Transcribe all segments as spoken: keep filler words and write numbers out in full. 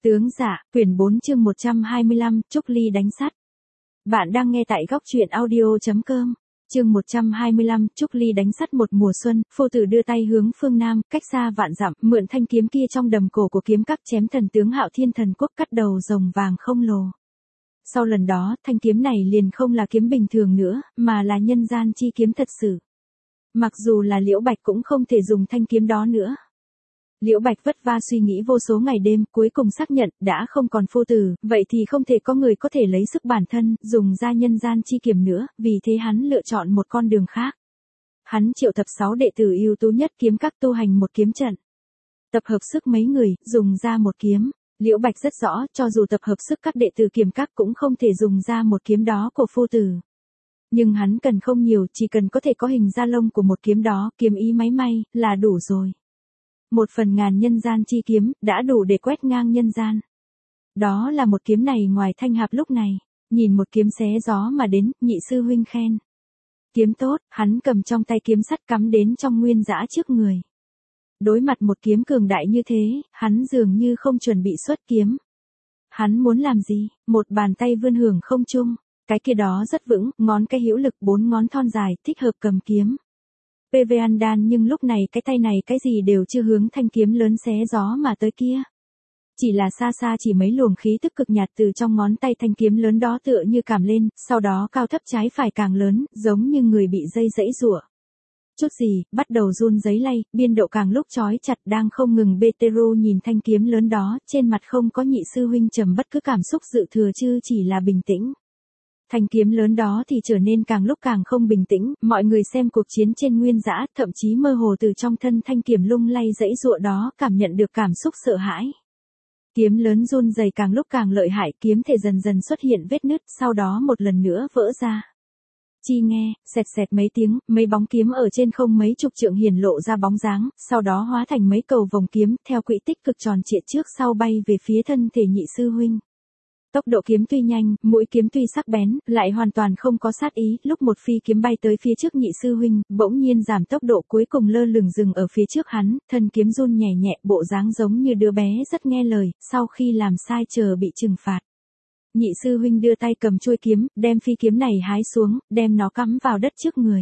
Tướng Dạ, quyển bốn chương một trăm hai mươi lăm, Trúc Ly đánh sắt. Bạn đang nghe tại góc truyện audio chấm com. Chương một trăm hai mươi lăm, Trúc Ly đánh sắt một mùa xuân, phu tử đưa tay hướng phương Nam, cách xa vạn dặm, mượn thanh kiếm kia trong đầm cổ của kiếm các chém thần tướng Hạo Thiên Thần Quốc, cắt đầu rồng vàng không lồ. Sau lần đó, thanh kiếm này liền không là kiếm bình thường nữa, mà là nhân gian chi kiếm thật sự. Mặc dù là Liễu Bạch cũng không thể dùng thanh kiếm đó nữa. Liễu Bạch vất vả suy nghĩ vô số ngày đêm, cuối cùng xác nhận, đã không còn phu tử, vậy thì không thể có người có thể lấy sức bản thân, dùng ra nhân gian chi kiếm nữa, vì thế hắn lựa chọn một con đường khác. Hắn triệu tập sáu đệ tử ưu tú nhất kiếm các tu hành một kiếm trận. Tập hợp sức mấy người, dùng ra một kiếm. Liễu Bạch rất rõ, cho dù tập hợp sức các đệ tử kiếm các cũng không thể dùng ra một kiếm đó của phu tử. Nhưng hắn cần không nhiều, chỉ cần có thể có hình da lông của một kiếm đó, kiếm ý máy may, là đủ rồi. Một phần ngàn nhân gian chi kiếm, đã đủ để quét ngang nhân gian. Đó là một kiếm này ngoài Thanh Hạp lúc này, nhìn một kiếm xé gió mà đến, nhị sư huynh khen. Kiếm tốt, hắn cầm trong tay kiếm sắt cắm đến trong nguyên dã trước người. Đối mặt một kiếm cường đại như thế, hắn dường như không chuẩn bị xuất kiếm. Hắn muốn làm gì? Một bàn tay vươn hưởng không trung, cái kia đó rất vững, ngón cái hữu lực bốn ngón thon dài, thích hợp cầm kiếm. pê vê Andan nhưng lúc này cái tay này cái gì đều chưa hướng thanh kiếm lớn xé gió mà tới kia. Chỉ là xa xa chỉ mấy luồng khí tức cực nhạt từ trong ngón tay thanh kiếm lớn đó tựa như cảm lên, sau đó cao thấp trái phải càng lớn, giống như người bị dây dẫy giụa. Chút gì, bắt đầu run giấy lay, biên độ càng lúc chói chặt đang không ngừng Betero nhìn thanh kiếm lớn đó, trên mặt không có nhị sư huynh trầm bất cứ cảm xúc dự thừa chứ chỉ là bình tĩnh. Thanh kiếm lớn đó thì trở nên càng lúc càng không bình tĩnh, mọi người xem cuộc chiến trên nguyên dã, thậm chí mơ hồ từ trong thân thanh kiếm lung lay dãy giụa đó, cảm nhận được cảm xúc sợ hãi. Kiếm lớn run rẩy càng lúc càng lợi hại, kiếm thể dần dần xuất hiện vết nứt, sau đó một lần nữa vỡ ra. Chi nghe, xẹt xẹt mấy tiếng, mấy bóng kiếm ở trên không mấy chục trượng hiển lộ ra bóng dáng, sau đó hóa thành mấy cầu vòng kiếm, theo quỹ tích cực tròn trịa trước sau bay về phía thân thể nhị sư huynh. Tốc độ kiếm tuy nhanh, mũi kiếm tuy sắc bén, lại hoàn toàn không có sát ý, lúc một phi kiếm bay tới phía trước nhị sư huynh, bỗng nhiên giảm tốc độ cuối cùng lơ lửng dừng ở phía trước hắn, thân kiếm run nhẹ nhẹ, bộ dáng giống như đứa bé rất nghe lời, sau khi làm sai chờ bị trừng phạt. Nhị sư huynh đưa tay cầm chuôi kiếm, đem phi kiếm này hái xuống, đem nó cắm vào đất trước người.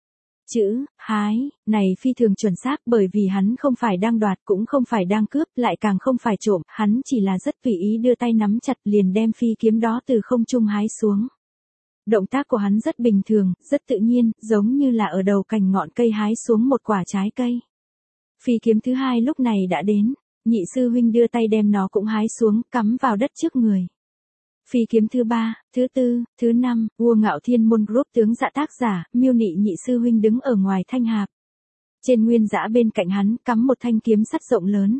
Chữ, hái, này phi thường chuẩn xác bởi vì hắn không phải đang đoạt cũng không phải đang cướp, lại càng không phải trộm, hắn chỉ là rất tùy ý đưa tay nắm chặt liền đem phi kiếm đó từ không trung hái xuống. Động tác của hắn rất bình thường, rất tự nhiên, giống như là ở đầu cành ngọn cây hái xuống một quả trái cây. Phi kiếm thứ hai lúc này đã đến, nhị sư huynh đưa tay đem nó cũng hái xuống, cắm vào đất trước người. Phi kiếm thứ ba, thứ tư, thứ năm, vua Ngạo Thiên Môn Group tướng Dạ tác giả, Miêu Nị nhị sư huynh đứng ở ngoài Thanh Hạp. Trên nguyên dã bên cạnh hắn cắm một thanh kiếm sắt rộng lớn.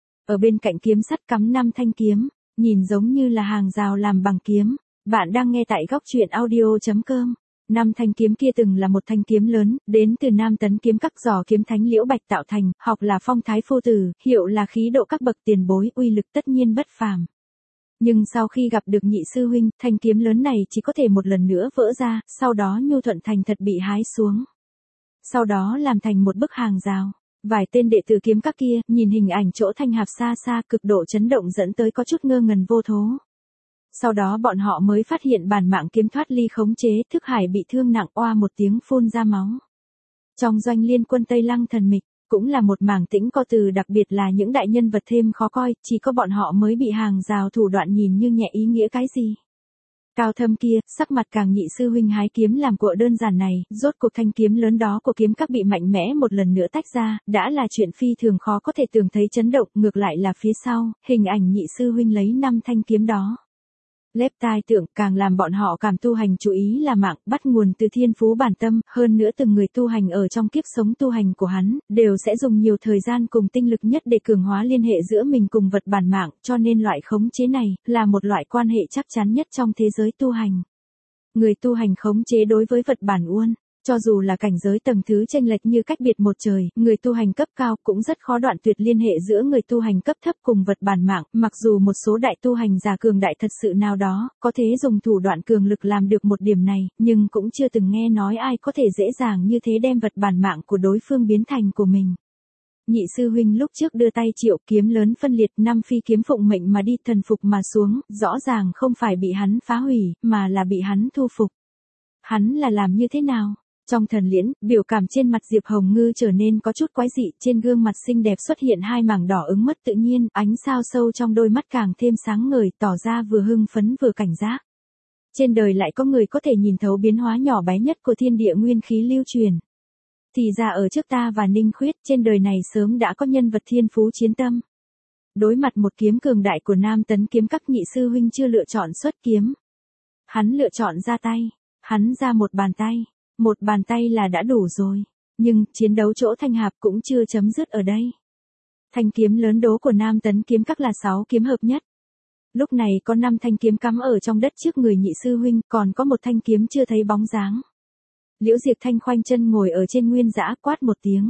Ở bên cạnh kiếm sắt cắm năm thanh kiếm, nhìn giống như là hàng rào làm bằng kiếm. Bạn đang nghe tại góc truyện audio chấm com. Năm thanh kiếm kia từng là một thanh kiếm lớn, đến từ Nam Tấn kiếm các giò kiếm thánh Liễu Bạch tạo thành, học là phong thái phu tử, hiệu là khí độ các bậc tiền bối, uy lực tất nhiên bất phàm. Nhưng sau khi gặp được nhị sư huynh, thanh kiếm lớn này chỉ có thể một lần nữa vỡ ra, sau đó nhu thuận thành thật bị hái xuống. Sau đó làm thành một bức hàng rào. Vài tên đệ tử kiếm các kia, nhìn hình ảnh chỗ Thanh Hạp xa xa cực độ chấn động dẫn tới có chút ngơ ngẩn vô thố. Sau đó bọn họ mới phát hiện bản mạng kiếm thoát ly khống chế, Thức Hải bị thương nặng oa một tiếng phun ra máu. Trong doanh liên quân Tây Lăng Thần Mịch, cũng là một mảng tĩnh co từ đặc biệt là những đại nhân vật thêm khó coi, chỉ có bọn họ mới bị hàng rào thủ đoạn nhìn như nhẹ ý nghĩa cái gì. Cao Thâm kia, sắc mặt càng nhị sư huynh hái kiếm làm cụa đơn giản này, rốt cuộc thanh kiếm lớn đó của kiếm các bị mạnh mẽ một lần nữa tách ra, đã là chuyện phi thường khó có thể tưởng thấy chấn động, ngược lại là phía sau, hình ảnh nhị sư huynh lấy năm thanh kiếm đó. Lép tai tượng càng làm bọn họ cảm tu hành chú ý là mạng, bắt nguồn từ thiên phú bản tâm, hơn nữa từng người tu hành ở trong kiếp sống tu hành của hắn, đều sẽ dùng nhiều thời gian cùng tinh lực nhất để cường hóa liên hệ giữa mình cùng vật bản mạng, cho nên loại khống chế này, là một loại quan hệ chắc chắn nhất trong thế giới tu hành. Người tu hành khống chế đối với vật bản uôn. Cho dù là cảnh giới tầng thứ chênh lệch như cách biệt một trời, người tu hành cấp cao cũng rất khó đoạn tuyệt liên hệ giữa người tu hành cấp thấp cùng vật bản mạng, mặc dù một số đại tu hành giả cường đại thật sự nào đó, có thể dùng thủ đoạn cường lực làm được một điểm này, nhưng cũng chưa từng nghe nói ai có thể dễ dàng như thế đem vật bản mạng của đối phương biến thành của mình. Nhị sư huynh lúc trước đưa tay triệu kiếm lớn phân liệt, năm phi kiếm phụng mệnh mà đi, thần phục mà xuống, rõ ràng không phải bị hắn phá hủy, mà là bị hắn thu phục. Hắn là làm như thế nào? Trong thần liễn, biểu cảm trên mặt Diệp Hồng Ngư trở nên có chút quái dị, trên gương mặt xinh đẹp xuất hiện hai mảng đỏ ứng mất tự nhiên, ánh sao sâu trong đôi mắt càng thêm sáng ngời, tỏ ra vừa hưng phấn vừa cảnh giác. Trên đời lại có người có thể nhìn thấu biến hóa nhỏ bé nhất của thiên địa nguyên khí lưu truyền. Thì ra ở trước ta và Ninh Khuyết, trên đời này sớm đã có nhân vật thiên phú chiến tâm. Đối mặt một kiếm cường đại của Nam Tấn Kiếm Các, nhị sư huynh chưa lựa chọn xuất kiếm. Hắn lựa chọn ra tay, hắn ra một bàn tay. Một bàn tay là đã đủ rồi. Nhưng, chiến đấu chỗ Thanh Hạp cũng chưa chấm dứt ở đây. Thanh kiếm lớn đố của Nam Tấn Kiếm Các là sáu kiếm hợp nhất. Lúc này có năm thanh kiếm cắm ở trong đất trước người nhị sư huynh, còn có một thanh kiếm chưa thấy bóng dáng. Liễu Diệp Thanh khoanh chân ngồi ở trên nguyên dã, quát một tiếng.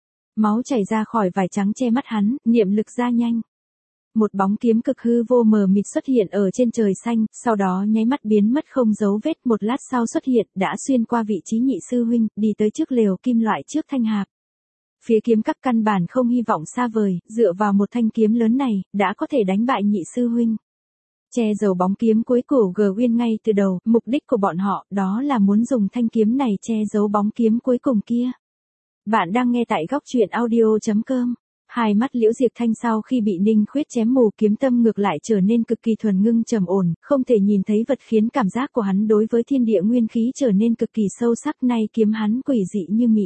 Máu chảy ra khỏi vải trắng che mắt hắn, niệm lực ra nhanh. Một bóng kiếm cực hư vô mờ mịt xuất hiện ở trên trời xanh, sau đó nháy mắt biến mất không dấu vết, một lát sau xuất hiện, đã xuyên qua vị trí nhị sư huynh, đi tới trước lều kim loại trước Thanh Hạp. Phía kiếm các căn bản không hy vọng xa vời, dựa vào một thanh kiếm lớn này, đã có thể đánh bại nhị sư huynh. Che giấu bóng kiếm cuối của G Uyên ngay từ đầu, mục đích của bọn họ, đó là muốn dùng thanh kiếm này che giấu bóng kiếm cuối cùng kia. Bạn đang nghe tại góc truyện audio chấm com. Hai mắt Liễu Diệp Thanh sau khi bị Ninh Khuyết chém mù, kiếm tâm ngược lại trở nên cực kỳ thuần ngưng trầm ổn, không thể nhìn thấy vật, khiến cảm giác của hắn đối với thiên địa nguyên khí trở nên cực kỳ sâu sắc, nay kiếm hắn quỷ dị như mị.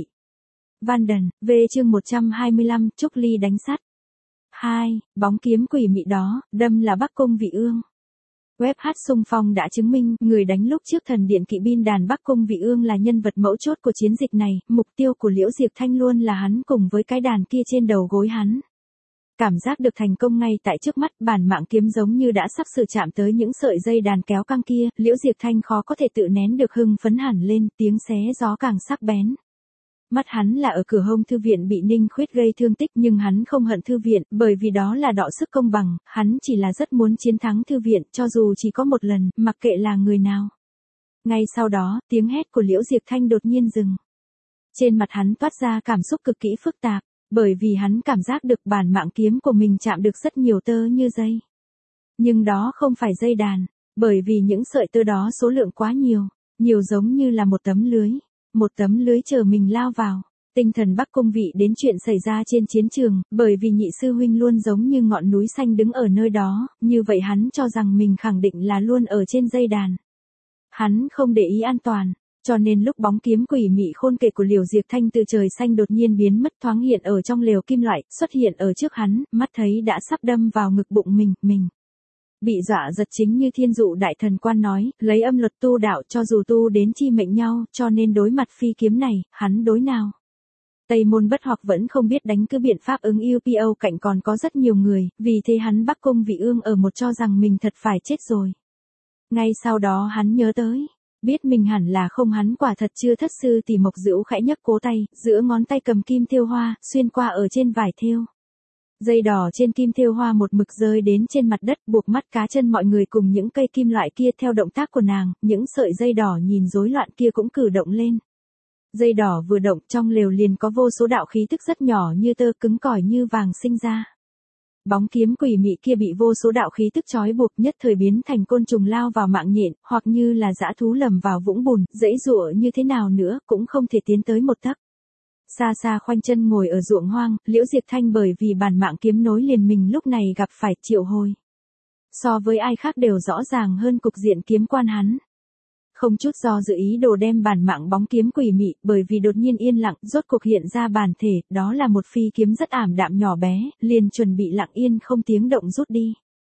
Van Đần, về chương một trăm hai mươi lăm, Trúc Ly đánh sắt. hai. Bóng kiếm quỷ mị đó, đâm là Bắc Cung Vị Ương. Web hát xung phong đã chứng minh, người đánh lúc trước thần điện kỵ binh đàn Bắc Cung Vị Ương là nhân vật mấu chốt của chiến dịch này, mục tiêu của Liễu Diệp Thanh luôn là hắn cùng với cái đàn kia trên đầu gối hắn. Cảm giác được thành công ngay tại trước mắt, bản mạng kiếm giống như đã sắp sửa chạm tới những sợi dây đàn kéo căng kia, Liễu Diệp Thanh khó có thể tự nén được hưng phấn hẳn lên, tiếng xé gió càng sắc bén. Mắt hắn là ở cửa hông thư viện bị Ninh Khuyết gây thương tích, nhưng hắn không hận thư viện, bởi vì đó là đọ sức công bằng, hắn chỉ là rất muốn chiến thắng thư viện, cho dù chỉ có một lần, mặc kệ là người nào. Ngay sau đó, tiếng hét của Liễu Diệp Thanh đột nhiên dừng. Trên mặt hắn toát ra cảm xúc cực kỳ phức tạp, bởi vì hắn cảm giác được bản mạng kiếm của mình chạm được rất nhiều tơ như dây. Nhưng đó không phải dây đàn, bởi vì những sợi tơ đó số lượng quá nhiều, nhiều giống như là một tấm lưới. Một tấm lưới chờ mình lao vào. Tinh thần Bắc Cung Vị đến chuyện xảy ra trên chiến trường, bởi vì nhị sư huynh luôn giống như ngọn núi xanh đứng ở nơi đó, như vậy hắn cho rằng mình khẳng định là luôn ở trên dây đàn. Hắn không để ý an toàn, cho nên lúc bóng kiếm quỷ mị khôn kể của Liễu Diệp Thanh từ trời xanh đột nhiên biến mất, thoáng hiện ở trong lều kim loại, xuất hiện ở trước hắn, mắt thấy đã sắp đâm vào ngực bụng mình, mình. Bị dọa giật, chính như Thiên Dụ Đại Thần Quan nói, lấy âm luật tu đạo, cho dù tu đến chi mệnh nhau, cho nên đối mặt phi kiếm này, hắn đối nào. Tây Môn Bất Hoặc vẫn không biết đánh cứ biện pháp ứng u pê o, cạnh còn có rất nhiều người, vì thế hắn Bắc Cung Vị Ương ở một cho rằng mình thật phải chết rồi. Ngay sau đó hắn nhớ tới, biết mình hẳn là không, hắn quả thật chưa thất sư tỷ Mộc Dữu khẽ nhấc cố tay, giữa ngón tay cầm kim thêu hoa, xuyên qua ở trên vải thêu. Dây đỏ trên kim thêu hoa một mực rơi đến trên mặt đất, buộc mắt cá chân mọi người cùng những cây kim loại kia theo động tác của nàng, những sợi dây đỏ nhìn rối loạn kia cũng cử động lên. Dây đỏ vừa động, trong lều liền có vô số đạo khí tức rất nhỏ như tơ, cứng cỏi như vàng sinh ra. Bóng kiếm quỷ mị kia bị vô số đạo khí tức trói buộc, nhất thời biến thành côn trùng lao vào mạng nhện, hoặc như là dã thú lầm vào vũng bùn, dãy dụa như thế nào nữa cũng không thể tiến tới một tấc. Xa xa khoanh chân ngồi ở ruộng hoang, Liễu Diệp Thanh bởi vì bản mạng kiếm nối liền mình lúc này gặp phải Triệu Hồi. So với ai khác đều rõ ràng hơn cục diện kiếm quan hắn. Không chút do dự ý đồ đem bản mạng bóng kiếm quỷ mị, bởi vì đột nhiên yên lặng, rốt cuộc hiện ra bản thể, đó là một phi kiếm rất ảm đạm nhỏ bé, liền chuẩn bị lặng yên không tiếng động rút đi.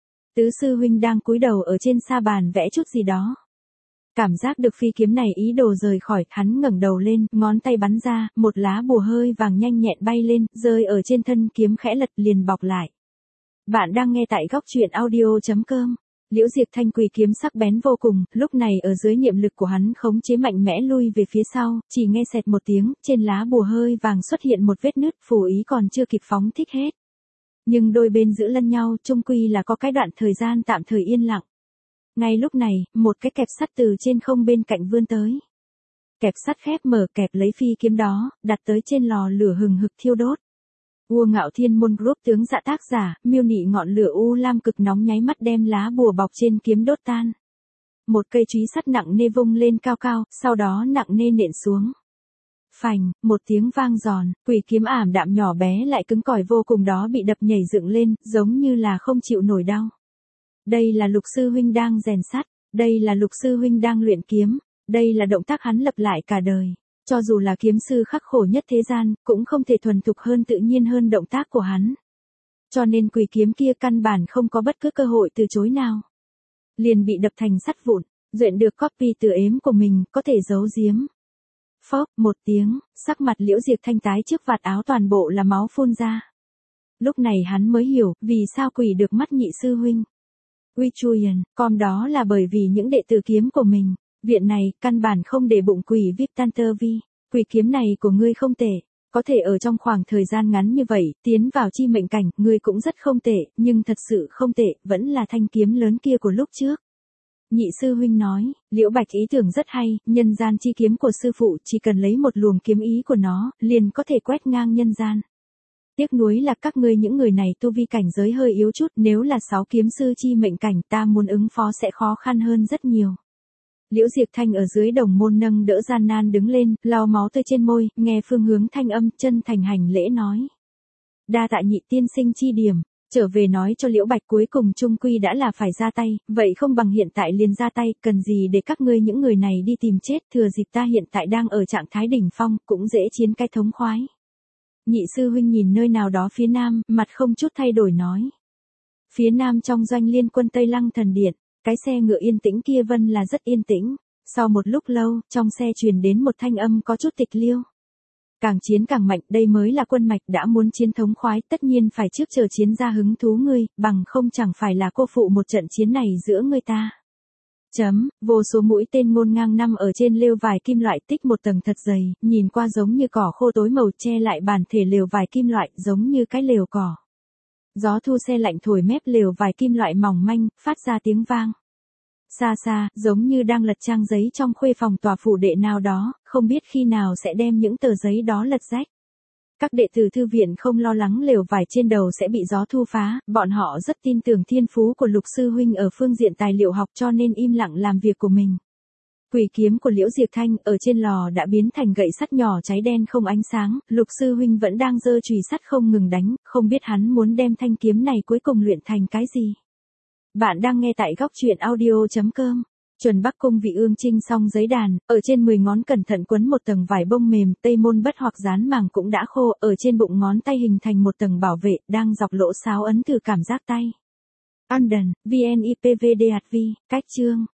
Tứ sư huynh đang cúi đầu ở trên sa bàn vẽ chút gì đó. Cảm giác được phi kiếm này ý đồ rời khỏi, hắn ngẩng đầu lên, ngón tay bắn ra, một lá bùa hơi vàng nhanh nhẹn bay lên, rơi ở trên thân kiếm, khẽ lật liền bọc lại. Bạn đang nghe tại góc truyện audio chấm com. Liễu Diệp Thanh quỳ kiếm sắc bén vô cùng, lúc này ở dưới niệm lực của hắn khống chế mạnh mẽ lui về phía sau, chỉ nghe xẹt một tiếng, trên lá bùa hơi vàng xuất hiện một vết nứt, phù ý còn chưa kịp phóng thích hết. Nhưng đôi bên giữ lẫn nhau, chung quy là có cái đoạn thời gian tạm thời yên lặng. Ngay lúc này, một cái kẹp sắt từ trên không bên cạnh vươn tới. Kẹp sắt khép mở, kẹp lấy phi kiếm đó, đặt tới trên lò lửa hừng hực thiêu đốt. Ua Ngạo Thiên Môn Group tướng dạ tác giả, miêu nị ngọn lửa u lam cực nóng nháy mắt đem lá bùa bọc trên kiếm đốt tan. Một cây chúy sắt nặng nề vung lên cao cao, sau đó nặng nề nện xuống. Phành, một tiếng vang giòn, quỷ kiếm ảm đạm nhỏ bé lại cứng cỏi vô cùng đó bị đập nhảy dựng lên, giống như là không chịu nổi đau. Đây là Lục sư huynh đang rèn sắt, đây là Lục sư huynh đang luyện kiếm, đây là động tác hắn lặp lại cả đời. Cho dù là kiếm sư khắc khổ nhất thế gian, cũng không thể thuần thục hơn tự nhiên hơn động tác của hắn. Cho nên quỷ kiếm kia căn bản không có bất cứ cơ hội từ chối nào. Liền bị đập thành sắt vụn, duyện được copy từ ếm của mình, có thể giấu giếm. Phốc, một tiếng, sắc mặt Liễu Diệp Thanh tái trước vạt áo toàn bộ là máu phun ra. Lúc này hắn mới hiểu, vì sao quỷ được mắt nhị sư huynh. Uy Chuyen, con đó là bởi vì những đệ tử kiếm của mình. Viện này, căn bản không để bụng quỷ vip Tanter Vi. Quỷ kiếm này của ngươi không tệ. Có thể ở trong khoảng thời gian ngắn như vậy, tiến vào chi mệnh cảnh, ngươi cũng rất không tệ, nhưng thật sự không tệ, vẫn là thanh kiếm lớn kia của lúc trước. Nhị sư huynh nói, Liễu Bạch ý tưởng rất hay, nhân gian chi kiếm của sư phụ chỉ cần lấy một luồng kiếm ý của nó, liền có thể quét ngang nhân gian. Tiếc nuối là các ngươi những người này tu vi cảnh giới hơi yếu chút, nếu là sáu kiếm sư chi mệnh cảnh ta muốn ứng phó sẽ khó khăn hơn rất nhiều. Liễu Diệp Thanh ở dưới đồng môn nâng đỡ gian nan đứng lên, lau máu tươi trên môi, nghe phương hướng thanh âm, chân thành hành lễ nói. Đa tạ nhị tiên sinh chi điểm, trở về nói cho Liễu Bạch cuối cùng trung quy đã là phải ra tay, vậy không bằng hiện tại liền ra tay, cần gì để các ngươi những người này đi tìm chết, thừa dịp ta hiện tại đang ở trạng thái đỉnh phong, cũng dễ chiến cái thống khoái. Nhị sư huynh nhìn nơi nào đó phía nam, mặt không chút thay đổi nói. Phía nam trong doanh liên quân Tây Lăng Thần Điện. Cái xe ngựa yên tĩnh kia vân là rất yên tĩnh, sau một lúc lâu, trong xe truyền đến một thanh âm có chút tịch liêu. Càng chiến càng mạnh, đây mới là quân mạch đã muốn chiến thống khoái, tất nhiên phải trước chờ chiến ra hứng thú ngươi, bằng không chẳng phải là cô phụ một trận chiến này giữa ngươi ta. Chấm, vô số mũi tên ngôn ngang năm ở trên lều vải kim loại tích một tầng thật dày, nhìn qua giống như cỏ khô tối màu che lại bản thể lều vải kim loại, giống như cái lều cỏ. Gió thu se lạnh thổi mép lều vài kim loại mỏng manh, phát ra tiếng vang. Xa xa, giống như đang lật trang giấy trong khuê phòng tòa phủ đệ nào đó, không biết khi nào sẽ đem những tờ giấy đó lật rách. Các đệ tử thư viện không lo lắng lều vải trên đầu sẽ bị gió thu phá, bọn họ rất tin tưởng thiên phú của Lục sư huynh ở phương diện tài liệu học cho nên im lặng làm việc của mình. Quỷ kiếm của Liễu Diệp Thanh ở trên lò đã biến thành gậy sắt nhỏ cháy đen không ánh sáng, Lục sư huynh vẫn đang giơ chùy sắt không ngừng đánh, không biết hắn muốn đem thanh kiếm này cuối cùng luyện thành cái gì. Bạn đang nghe tại góc truyện audio chấm com. Chuẩn Bắc Cung Vị Ương Trinh xong giấy đàn, ở trên mười ngón cẩn thận quấn một tầng vải bông mềm, tây môn bất hoặc dán màng cũng đã khô, ở trên bụng ngón tay hình thành một tầng bảo vệ, đang dọc lỗ sáo ấn thử cảm giác tay. London, vê en i pê vê đê hát vê, cách chương.